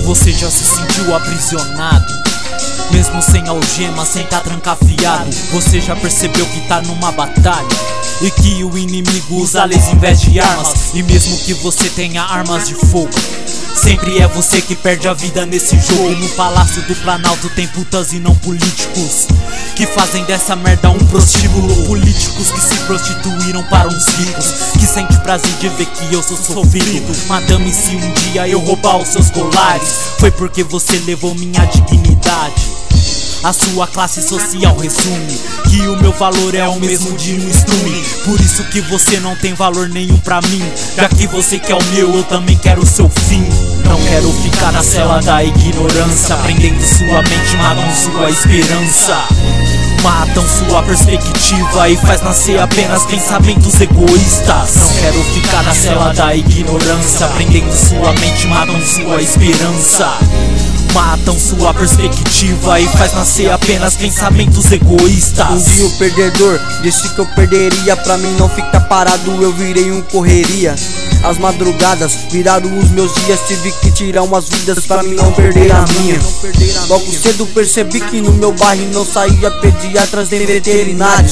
Você já se sentiu aprisionado, mesmo sem algema, sem tá trancafiado. Você já percebeu que tá numa batalha e que o inimigo usa leis em vez de armas. E mesmo que você tenha armas de fogo, sempre é você que perde a vida nesse jogo. No Palácio do Planalto tem putas e não políticos que fazem dessa merda um prostíbulo. Políticos que se prostituíram para uns ricos, que sente prazer de ver que eu sou sofrido. Madame, se um dia eu roubar os seus colares, foi porque você levou minha dignidade. A sua classe social resume que o meu valor é o mesmo de um estrume. Por isso que você não tem valor nenhum pra mim, já que você quer o meu, eu também quero o seu fim. Não quero ficar na cela da ignorância, prendendo sua mente, matam sua esperança. Matam sua perspectiva e faz nascer apenas pensamentos egoístas. Não quero ficar na cela da ignorância, prendendo sua mente, matam sua esperança. Matam sua perspectiva e faz nascer apenas pensamentos egoístas. Um dia o perdedor disse que eu perderia. Pra mim não ficar parado, eu virei um correria. As madrugadas viraram os meus dias, tive que tirar umas vidas pra mim não perder a minha. Logo cedo percebi que no meu bairro não saía pediatras nem veterinários,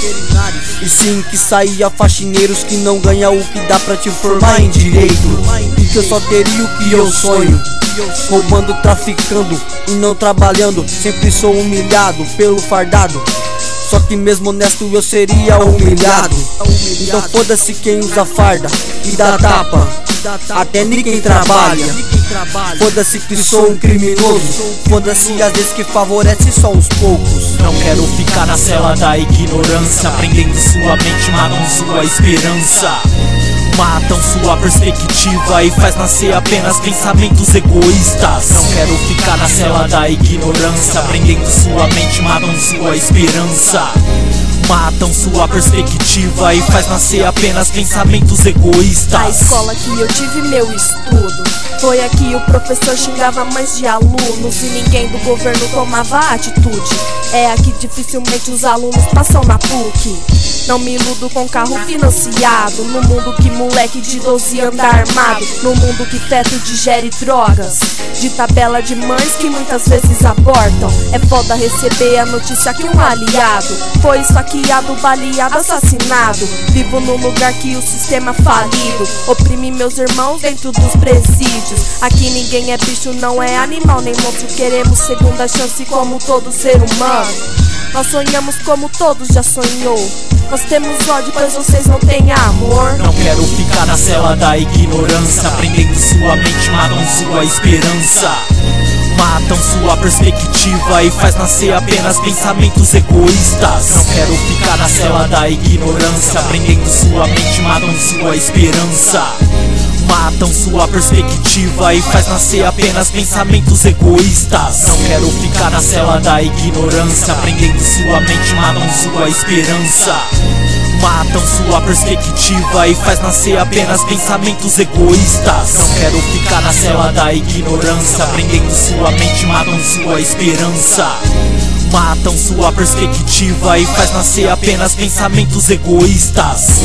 e sim que saía faxineiros que não ganham o que dá pra te formar em direito. E que eu só teria o que eu sonho, roubando, traficando e não trabalhando. Sempre sou humilhado pelo fardado, só que mesmo honesto eu seria humilhado. Então foda-se quem usa farda e dá tapa, até ninguém trabalha. Foda-se que sou um criminoso, foda-se as vezes que favorece só uns poucos. Não quero ficar na cela da ignorância, prendendo sua mente, matam sua esperança. Matam sua perspectiva e faz nascer apenas pensamentos egoístas. Não quero ficar na cela da ignorância, prendendo sua mente, matam sua esperança. Matam sua perspectiva e faz nascer apenas pensamentos egoístas. A escola que eu tive meu estudo, foi aqui o professor xingava mães de alunos e ninguém do governo tomava atitude. É aqui dificilmente os alunos passam na PUC. Não me iludo com carro financiado, no mundo que moleque de 12 anda armado, no mundo que feto digere drogas, de tabela de mães que muitas vezes abortam. É foda receber a notícia que um aliado foi esfaqueado, baleado, assassinado. Vivo num lugar que o sistema falido oprime meus irmãos dentro dos presídios. Aqui ninguém é bicho, não é animal nem monstro. Queremos segunda chance como todo ser humano. Nós sonhamos como todos já sonhou. Nós temos ódio, pois vocês não têm amor. Não quero ficar na cela da ignorância, prendendo sua mente, matam sua esperança. Matam sua perspectiva e faz nascer apenas pensamentos egoístas. Não quero ficar na cela da ignorância, prendendo sua mente, matam sua esperança. Matam sua perspectiva e faz nascer apenas pensamentos egoístas. Não quero ficar na cela da ignorância, prendendo sua mente, matam sua esperança. Matam sua perspectiva e faz nascer apenas pensamentos egoístas. Não quero ficar na cela da ignorância, prendendo sua mente, matam sua esperança. Matam sua perspectiva e faz nascer apenas pensamentos egoístas.